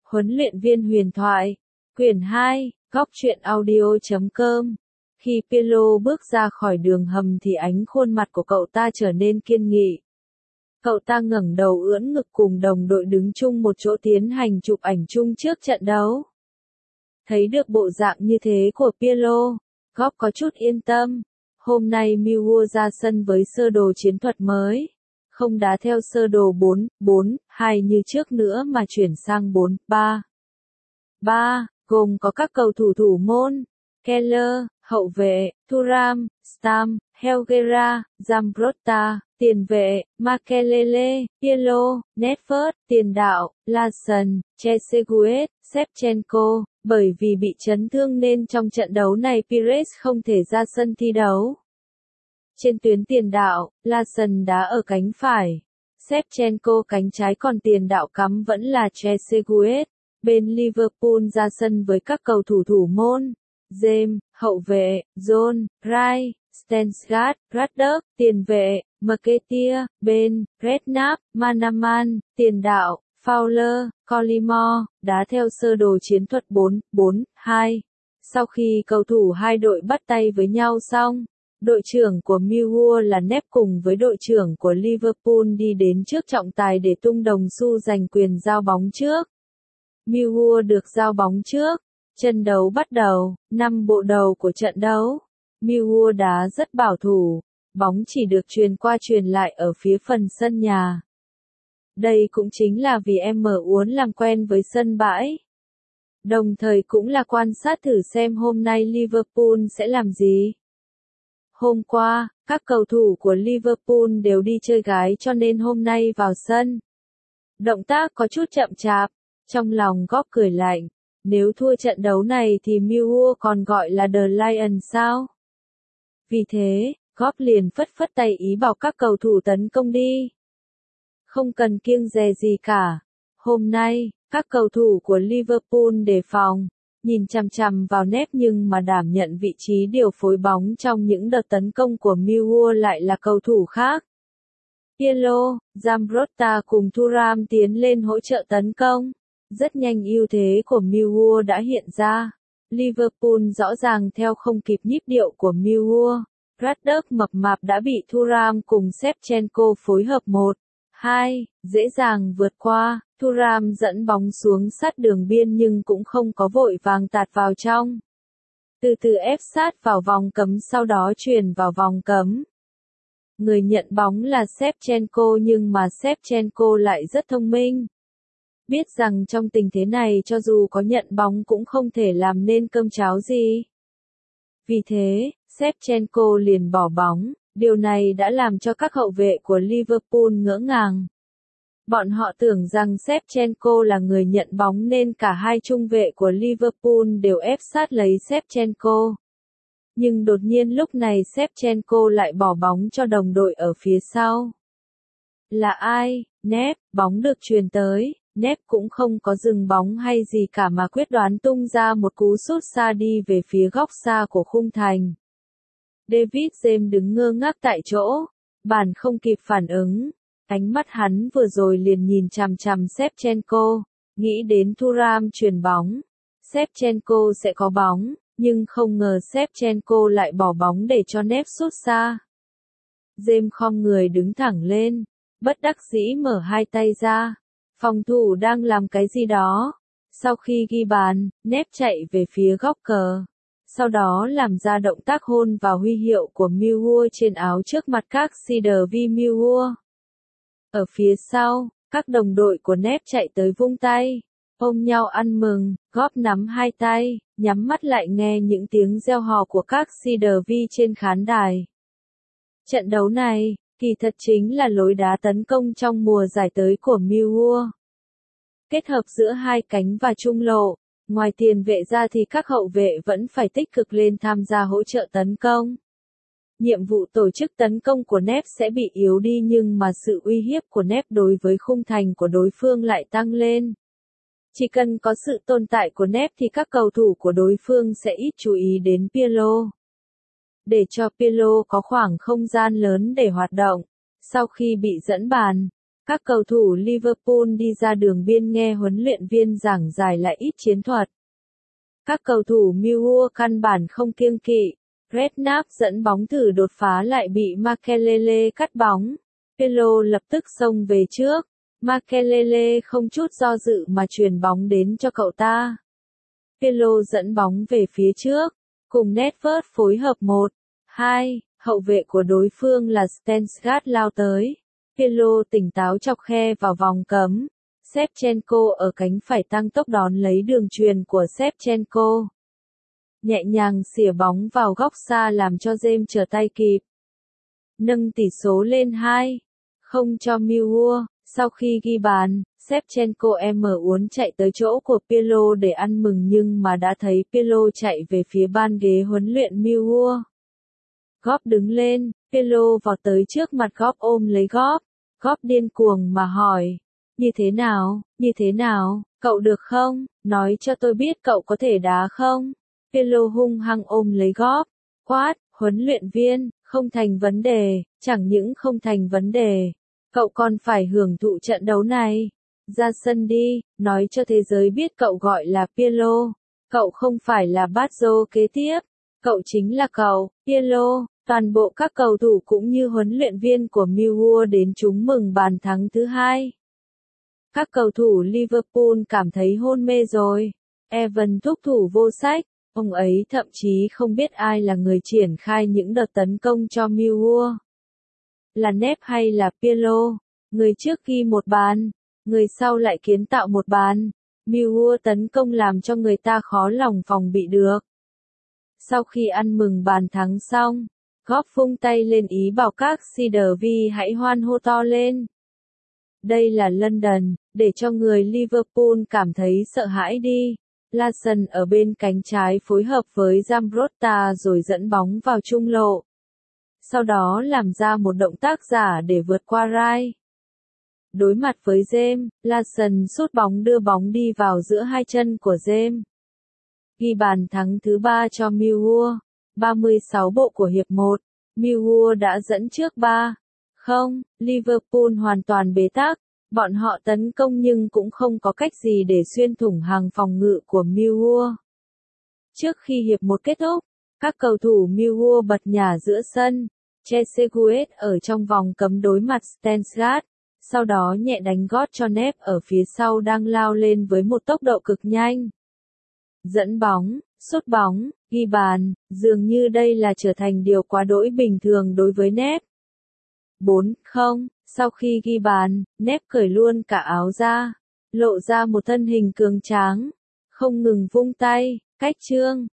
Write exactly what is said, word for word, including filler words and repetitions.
Huấn luyện viên huyền thoại. Quyển hai, góc truyện audio chấm com. Khi Pirlo bước ra khỏi đường hầm thì ánh khuôn mặt của cậu ta trở nên kiên nghị. Cậu ta ngẩng đầu ưỡn ngực cùng đồng đội đứng chung một chỗ tiến hành chụp ảnh chung trước trận đấu. Thấy được bộ dạng như thế của Pirlo, Klopp có chút yên tâm. Hôm nay Millwall ra sân với sơ đồ chiến thuật mới. Không đá theo sơ đồ bốn bốn hai như trước nữa mà chuyển sang bốn ba ba, gồm có các cầu thủ thủ môn, Keller, hậu vệ, Thuram, Stam, Helguera, Zambrotta, tiền vệ, Makelele, Pirlo, Nedved, tiền đạo, Larsson, Trezeguet, Shevchenko. Bởi vì bị chấn thương nên trong trận đấu này Pires không thể ra sân thi đấu. Trên tuyến tiền đạo, Larsson đá ở cánh phải, Shevchenko cánh trái, còn tiền đạo cắm vẫn là Trezeguet. Bên Liverpool ra sân với các cầu thủ thủ môn, James, hậu vệ, John, Wright, Stensgaard, Ruddock, tiền vệ, Nketiah, bên, Redknapp, Manaman, tiền đạo, Fowler, Collymore, đá theo sơ đồ chiến thuật bốn bốn hai. Sau khi cầu thủ hai đội bắt tay với nhau xong, đội trưởng của Millwall là Nep cùng với đội trưởng của Liverpool đi đến trước trọng tài để tung đồng xu giành quyền giao bóng trước. Millwall được giao bóng trước. Trận đấu bắt đầu, năm bộ đầu của trận đấu. Millwall đá rất bảo thủ, bóng chỉ được truyền qua truyền lại ở phía phần sân nhà. Đây cũng chính là vì em muốn làm quen với sân bãi. Đồng thời cũng là quan sát thử xem hôm nay Liverpool sẽ làm gì. Hôm qua, các cầu thủ của Liverpool đều đi chơi gái cho nên hôm nay vào sân. Động tác có chút chậm chạp, trong lòng Klopp cười lạnh. Nếu thua trận đấu này thì Millwall còn gọi là The Lion sao? Vì thế, Klopp liền phất phất tay ý bảo các cầu thủ tấn công đi. Không cần kiêng dè gì cả. Hôm nay, các cầu thủ của Liverpool đề phòng, nhìn chằm chằm vào Nep nhưng mà đảm nhận vị trí điều phối bóng trong những đợt tấn công của Millwall lại là cầu thủ khác. Pirlo, Zambrotta cùng Thuram tiến lên hỗ trợ tấn công. Rất nhanh ưu thế của Millwall đã hiện ra. Liverpool rõ ràng theo không kịp nhịp điệu của Millwall. Ruddock mập mạp đã bị Thuram cùng Shevchenko phối hợp một hai, dễ dàng vượt qua. Thuram dẫn bóng xuống sát đường biên nhưng cũng không có vội vàng tạt vào trong. Từ từ ép sát vào vòng cấm sau đó truyền vào vòng cấm. Người nhận bóng là Shevchenko nhưng mà Shevchenko lại rất thông minh. Biết rằng trong tình thế này cho dù có nhận bóng cũng không thể làm nên cơm cháo gì. Vì thế, Shevchenko liền bỏ bóng, điều này đã làm cho các hậu vệ của Liverpool ngỡ ngàng. Bọn họ tưởng rằng Shevchenko là người nhận bóng nên cả hai trung vệ của Liverpool đều ép sát lấy Shevchenko. Nhưng đột nhiên lúc này Shevchenko lại bỏ bóng cho đồng đội ở phía sau. Là ai? Nep, bóng được truyền tới. Nep cũng không có dừng bóng hay gì cả mà quyết đoán tung ra một cú sút xa đi về phía góc xa của khung thành. David James đứng ngơ ngác tại chỗ, bàn không kịp phản ứng. Ánh mắt hắn vừa rồi liền nhìn chằm chằm Shevchenko, nghĩ đến Thuram truyền bóng. Shevchenko sẽ có bóng, nhưng không ngờ Shevchenko lại bỏ bóng để cho Nep sút xa. James khom người đứng thẳng lên, bất đắc dĩ mở hai tay ra. Phòng thủ đang làm cái gì đó. Sau khi ghi bàn, Nep chạy về phía góc cờ. Sau đó làm ra động tác hôn vào huy hiệu của Millwall trên áo trước mặt các Cedar V Millwall. Ở phía sau, các đồng đội của Nep chạy tới vung tay, ôm nhau ăn mừng, góp nắm hai tay, nhắm mắt lại nghe những tiếng reo hò của các Cedar V trên khán đài. Trận đấu này, kỳ thật chính là lối đá tấn công trong mùa giải tới của Millwall. Kết hợp giữa hai cánh và trung lộ, ngoài tiền vệ ra thì các hậu vệ vẫn phải tích cực lên tham gia hỗ trợ tấn công. Nhiệm vụ tổ chức tấn công của Nep sẽ bị yếu đi nhưng mà sự uy hiếp của Nep đối với khung thành của đối phương lại tăng lên. Chỉ cần có sự tồn tại của Nep thì các cầu thủ của đối phương sẽ ít chú ý đến Pirlo. Để cho Pirlo có khoảng không gian lớn để hoạt động. Sau khi bị dẫn bàn, Các cầu thủ Liverpool đi ra đường biên nghe huấn luyện viên giảng giải lại ít chiến thuật. Các cầu thủ Millwall căn bản không kiêng kỵ. Redknapp dẫn bóng thử đột phá lại bị Makelele cắt bóng. Pirlo lập tức xông về trước. Makelele không chút do dự mà chuyền bóng đến cho cậu ta. Pirlo dẫn bóng về phía trước. Cùng Nedved phối hợp một, hai, hậu vệ của đối phương là Stensgaard lao tới. Pirlo tỉnh táo chọc khe vào vòng cấm. Shevchenko ở cánh phải tăng tốc đón lấy đường chuyền của Shevchenko. Nhẹ nhàng xỉa bóng vào góc xa làm cho James trở tay kịp. Nâng tỷ số lên hai không cho Millwall. Sau khi ghi bàn, Shevchenko em uốn chạy tới chỗ của Pirlo để ăn mừng nhưng mà đã thấy Pirlo chạy về phía ban ghế huấn luyện Millwall. Góp đứng lên, Pirlo vọt tới trước mặt Góp ôm lấy Góp. Góp điên cuồng mà hỏi. Như thế nào, như thế nào, cậu được không? Nói cho tôi biết cậu có thể đá không? Pirlo hung hăng ôm lấy Góp. Quát, huấn luyện viên, không thành vấn đề, chẳng những không thành vấn đề. Cậu còn phải hưởng thụ trận đấu này. Ra sân đi, nói cho thế giới biết cậu gọi là Pirlo. Cậu không phải là Baggio kế tiếp. Cậu chính là cậu, Pirlo. Toàn bộ các cầu thủ cũng như huấn luyện viên của Millwall đến trúng mừng bàn thắng thứ hai. Các cầu thủ Liverpool cảm thấy hôn mê rồi. Evan thúc thủ vô sách. Ông ấy thậm chí không biết ai là người triển khai những đợt tấn công cho Millwall. Là Nep hay là Pirlo? Người trước ghi một bàn, người sau lại kiến tạo một bàn. Millwall tấn công làm cho người ta khó lòng phòng bị được. Sau khi ăn mừng bàn thắng xong, Góp vung tay lên ý bảo các Cedervi hãy hoan hô to lên. Đây là London, để cho người Liverpool cảm thấy sợ hãi đi. Larsson ở bên cánh trái phối hợp với Zambrotta rồi dẫn bóng vào trung lộ. Sau đó làm ra một động tác giả để vượt qua Rai. Đối mặt với James, Larsson sút bóng đưa bóng đi vào giữa hai chân của James. Ghi bàn thắng thứ ba cho Millwall. ba mươi sáu bộ của hiệp một, Millwall đã dẫn trước ba không, Liverpool hoàn toàn bế tắc, bọn họ tấn công nhưng cũng không có cách gì để xuyên thủng hàng phòng ngự của Millwall. Trước khi hiệp một kết thúc, các cầu thủ Millwall bật nhả giữa sân, Trezeguet ở trong vòng cấm đối mặt Stensgaard, sau đó nhẹ đánh gót cho Nep ở phía sau đang lao lên với một tốc độ cực nhanh. Dẫn bóng, sút bóng, ghi bàn, dường như đây là trở thành điều quá đỗi bình thường đối với Nep. bốn không, sau khi ghi bàn, Nep cởi luôn cả áo ra, lộ ra một thân hình cường tráng, không ngừng vung tay, cách chương.